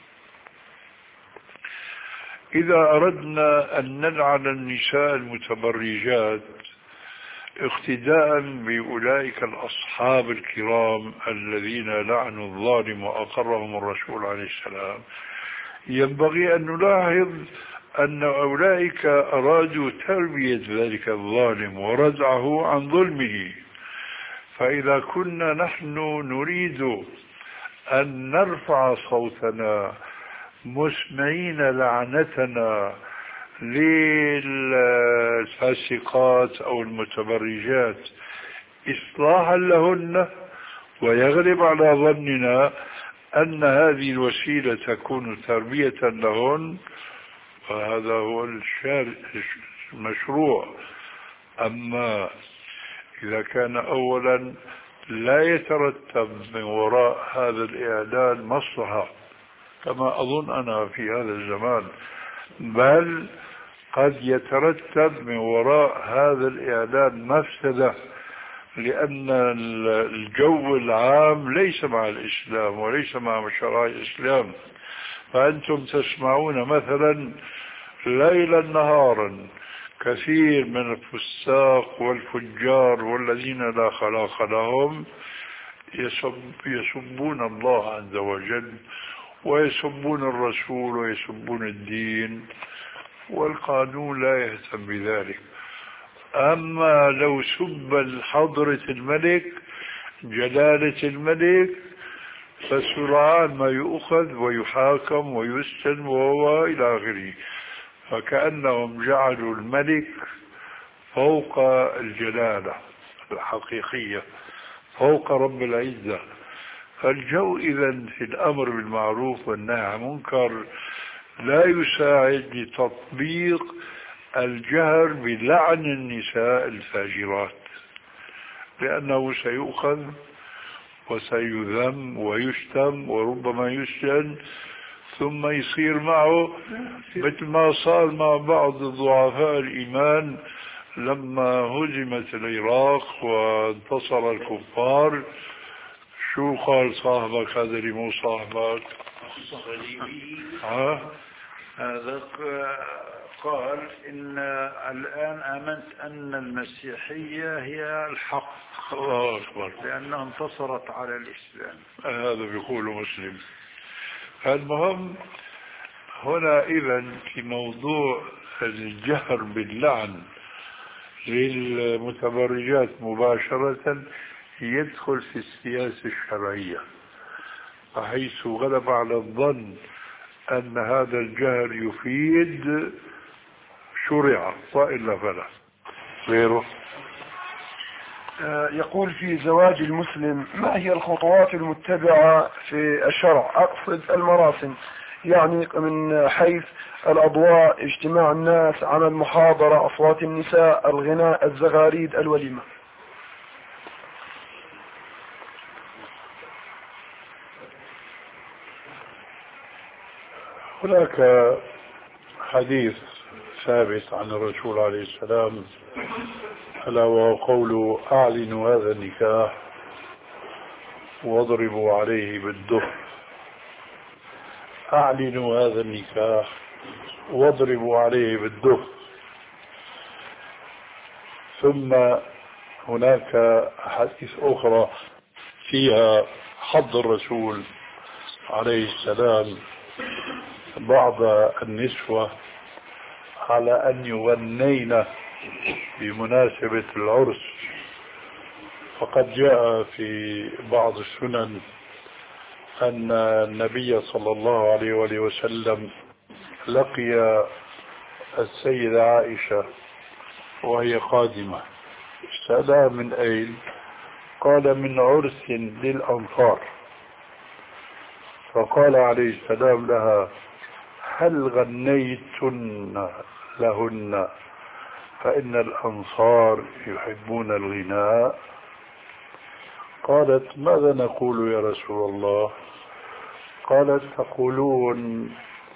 إذا أردنا أن نلعن النساء المتبرجات اقتداء بأولئك الأصحاب الكرام الذين لعنوا الظالم وأقرهم الرسول عليه السلام، ينبغي أن نلاحظ أن أولئك أرادوا تربية ذلك الظالم وردعه عن ظلمه. فإذا كنا نحن نريد أن نرفع صوتنا مسمعين لعنتنا للفاسقات أو المتبرجات إصلاحا لهن، ويغلب على ظننا أن هذه الوسيلة تكون تربية لهن، فهذا هو المشروع. أما إذا كان أولا لا يترتب من وراء هذا الإعلان مصلحة كما أظن أنا في هذا الزمان، بل قد يترتب من وراء هذا الإعلان مفسدة، لأن الجو العام ليس مع الإسلام وليس مع شرائع الإسلام. فأنتم تسمعون مثلا ليلا نهارا كثير من الفساق والفجار والذين لا خلاق لهم يسب يسبون الله عز وجل ويسبون الرسول ويسبون الدين، والقانون لا يهتم بذلك. أما لو سب حضرة الملك جلالة الملك فسرعان ما يؤخذ ويحاكم ويسجن وهو إلى آخره. فكأنهم جعلوا الملك فوق الجلالة الحقيقية، فوق رب العزة. فالجو إذن في الأمر بالمعروف والنهي عن المنكر لا يساعد لتطبيق الجهر بلعن النساء الفاجرات، لأنه سيؤخذ وسيذم ويشتم وربما يسجن، ثم يصير معه مثل ما صار مع بعض ضعفاء الإيمان لما هزمت العراق وانتصر الكفار. شو قال صاحبك هذا اللي مو صاحبك؟ ها؟ هذا قال إن الآن آمنت أن المسيحية هي الحق. الله أكبر. لأنها انتصرت على الإسلام. هذا بيقوله مسلم. المهم هنا إذن في موضوع الجهر باللعن للمتبرجات مباشرة يدخل في السياسة الشرعية، حيث غلب على الظن أن هذا الجهر يفيد شرع وإلا فلا. غيره يقول في زواج المسلم ما هي الخطوات المتبعة في الشرع؟ أقصد المراسم، يعني من حيث الأضواء، اجتماع الناس، عمل محاضرة، أصوات النساء، الغناء، الزغاريد، الوليمة. هناك حديث ثابت عن الرسول عليه السلام ألا وقوله أعلنوا هذا النكاح واضربوا عليه بالدف. أعلنوا هذا النكاح واضربوا عليه بالدف. ثم هناك حديث أخرى فيها حض الرسول عليه السلام بعض النسوة على أن يغنين بمناسبة العرس، فقد جاء في بعض السنن أن النبي صلى الله عليه وآله وسلم لقي السيدة عائشة وهي قادمة، سألها من أين؟ قال من عرس للأنصار. فقال عليه السلام لها هل غنيتن لهن فإن الأنصار يحبون الغناء؟ قالت ماذا نقول يا رسول الله؟ قالت تقولون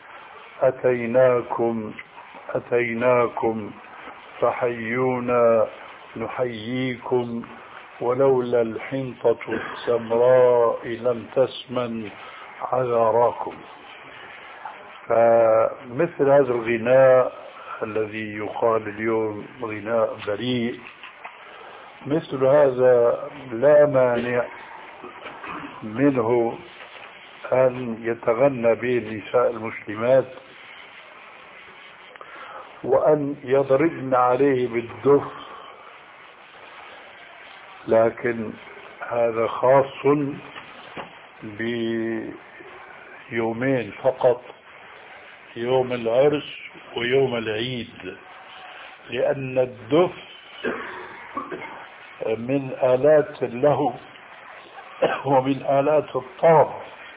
أتيناكم أتيناكم فحيونا نحييكم ولولا الحنطة السمراء لم تسمن عذراكم. فمثل هذا الغناء الذي يقال اليوم غناء بريء، مثل هذا لا مانع منه أن يتغنى به النساء المسلمات وأن يضربن عليه بالدف، لكن هذا خاص بيومين فقط، يوم العرس ويوم العيد، لأن الدف من آلات اللهو ومن آلات الطرب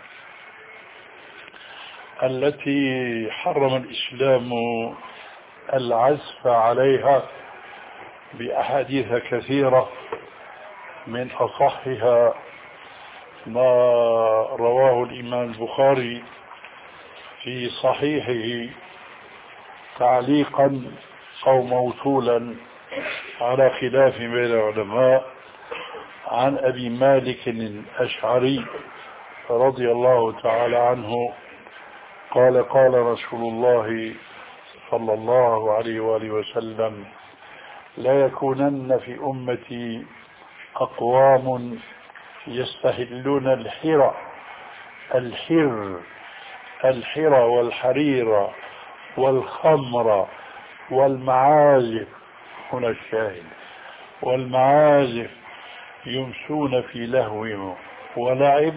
التي حرم الإسلام العزف عليها بأحاديث كثيرة، من أصحها ما رواه الإمام البخاري في صحيحه تعليقا أو موصولا على خلاف بين العلماء عن أبي مالك الأشعري رضي الله تعالى عنه قال قال رسول الله صلى الله عليه وآله وسلم لا يكونن في أمتي أقوام يستهلون الحرى الحر الحرى والحرير والخمر والمعازف، هنا الشاهد، والمعازف يمسون في لهو ولعب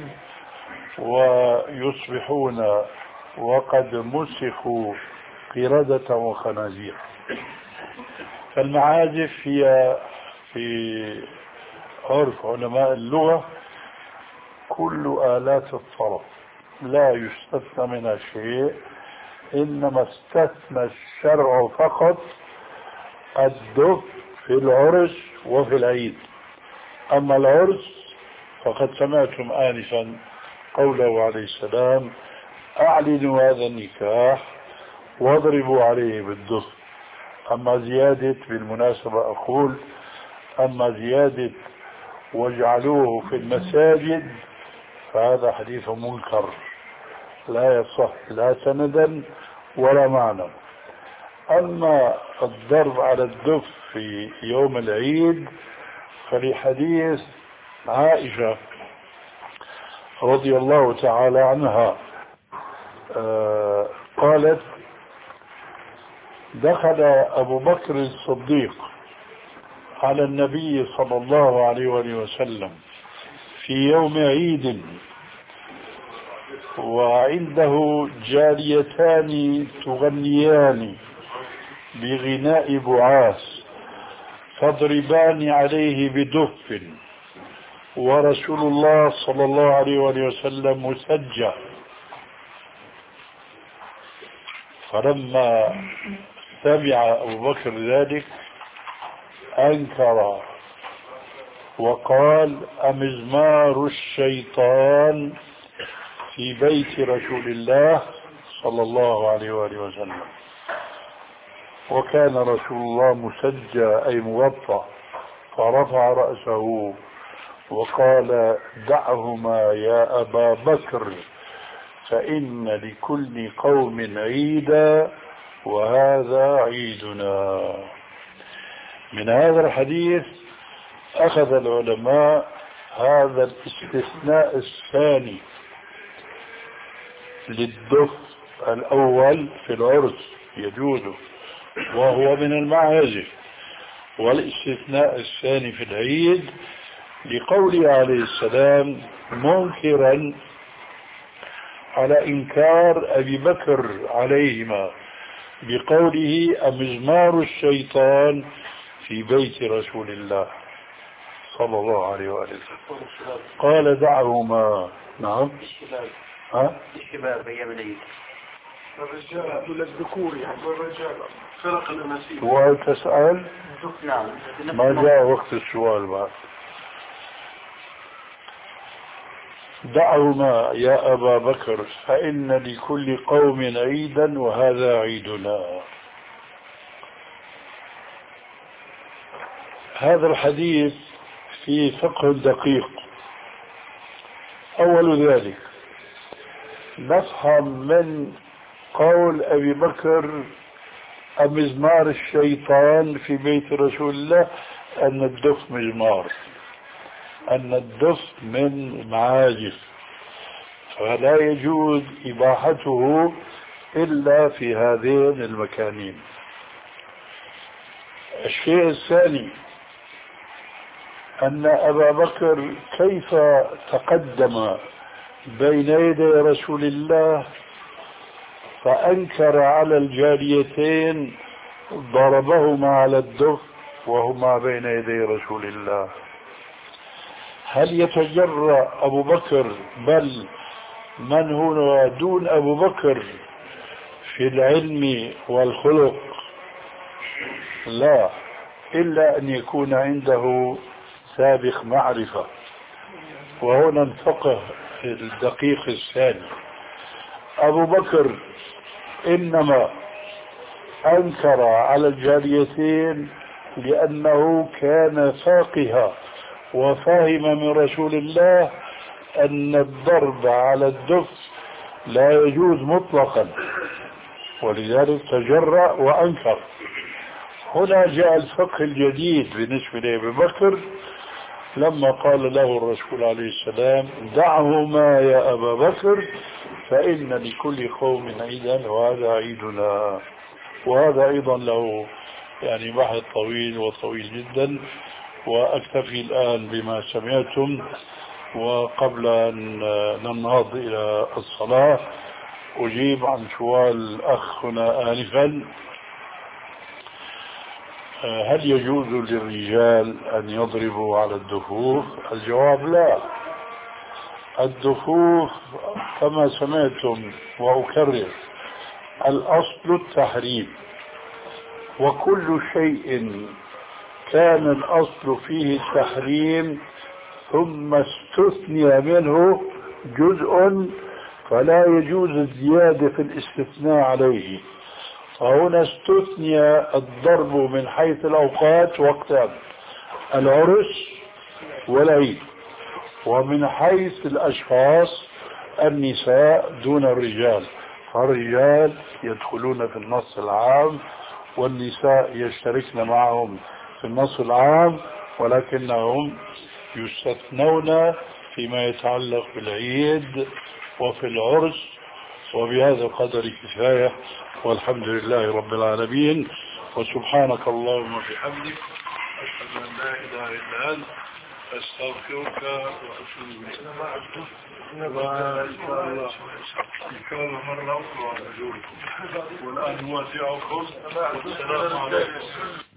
ويصبحون وقد مسخوا قردة وخنازير. فالمعازف هي في عرف علماء اللغة كل آلات الطرب لا يستثنى منها شيء، إنما استثنى الشرع فقط الدف في العرس وفي العيد. أما العرس فقد سمعتم آنفا قوله عليه السلام: أعلنوا هذا النكاح واضربوا عليه بالدف. أما زيادة، بالمناسبة أقول، أما زيادة واجعلوه في المساجد فهذا حديث منكر لا يصح لا سندا ولا معنى. أما الضرب على الدف في يوم العيد فلحديث عائشة رضي الله تعالى عنها آه قالت: دخل أبو بكر الصديق على النبي صلى الله عليه وآله وسلم في يوم عيد وعنده جاريتان تغنيان بغناء بعاث تضربان عليه بدف، ورسول الله صلى الله عليه وآله وسلم مسجى. فلما سمع أبو بكر ذلك أنكر وقال: أمزمار الشيطان في بيت رسول الله صلى الله عليه وآله وسلم. وكان رسول الله مسجى أي مغطى، فرفع رأسه وقال: دعهما يا أبا بكر فإن لكل قوم عيدا وهذا عيدنا. من هذا الحديث أخذ العلماء هذا الاستثناء الثاني للدف الأول في العرس يجوز وهو من المعازف، والاستثناء الثاني في العيد لقوله عليه السلام منكرا على إنكار أبي بكر عليهما بقوله: أمزمار الشيطان في بيت رسول الله صلى الله عليه وآله وسلم. قال: دعهما. نعم. ها؟ الشباب أيام العيد. الرجال دول الذكور يعني الرجال فرق الأناسيب. سؤال تسأل؟ نعم. ما جاء وقت السؤال بعد. دعهما يا أبا بكر فإن لكل قوم عيدا وهذا عيدنا. هذا الحديث فيه فقه دقيق. أول ذلك نفهم من قول أبي بكر مزمار الشيطان في بيت رسول الله أن الدف مزمار، أن الدف من معازف، فلا يجوز إباحته إلا في هذين المكانين. الشيء الثاني أن أبا بكر كيف تقدم بين يدي رسول الله فأنكر على الجاريتين ضربهما على الدف وهما بين يدي رسول الله. هل يتجرأ أبو بكر، بل من هو دون أبو بكر في العلم والخلق؟ لا، إلا أن يكون عنده سابق معرفة. وهنا الفقه الدقيق الثاني: أبو بكر إنما أنكر على الجاريتين لأنه كان فاقها وفهم من رسول الله أن الضرب على الدف لا يجوز مطلقا، ولذلك تجرأ وأنكر. هنا جاء الفقه الجديد بالنسبة لأبي بكر لما قال له الرسول عليه السلام: دعهما يا أبا بكر فإن لكل قوم عيدا وهذا عيدنا. وهذا أيضا له يعني بحث طويل وطويل جدا، وأكتفي الآن بما سمعتم. وقبل أن ننهض إلى الصلاة أجيب عن سؤال الأخ هنا آنفا: هل يجوز للرجال أن يضربوا على الدفوف؟ الجواب لا، الدفوف كما سمعتم وأكرر الأصل التحريم، وكل شيء كان الأصل فيه التحريم ثم استثني منه جزء فلا يجوز الزيادة في الاستثناء عليه. فهنا استثني الضرب من حيث الأوقات وقتان، العرس والعيد، ومن حيث الأشخاص النساء دون الرجال، فالرجال يدخلون في النص العام والنساء يشتركن معهم في النص العام، ولكنهم يستثنون فيما يتعلق بالعيد وفي العرس. وبهذا القدر كفاية، والحمد لله رب العالمين، وسبحانك اللهم وبحمدك أشهد أن لا إله إلا أنت أستغفرك وأتوب إليك. إن شاء الله مرة أخرى أزوركم، والآن نودعكم والسلام عليكم.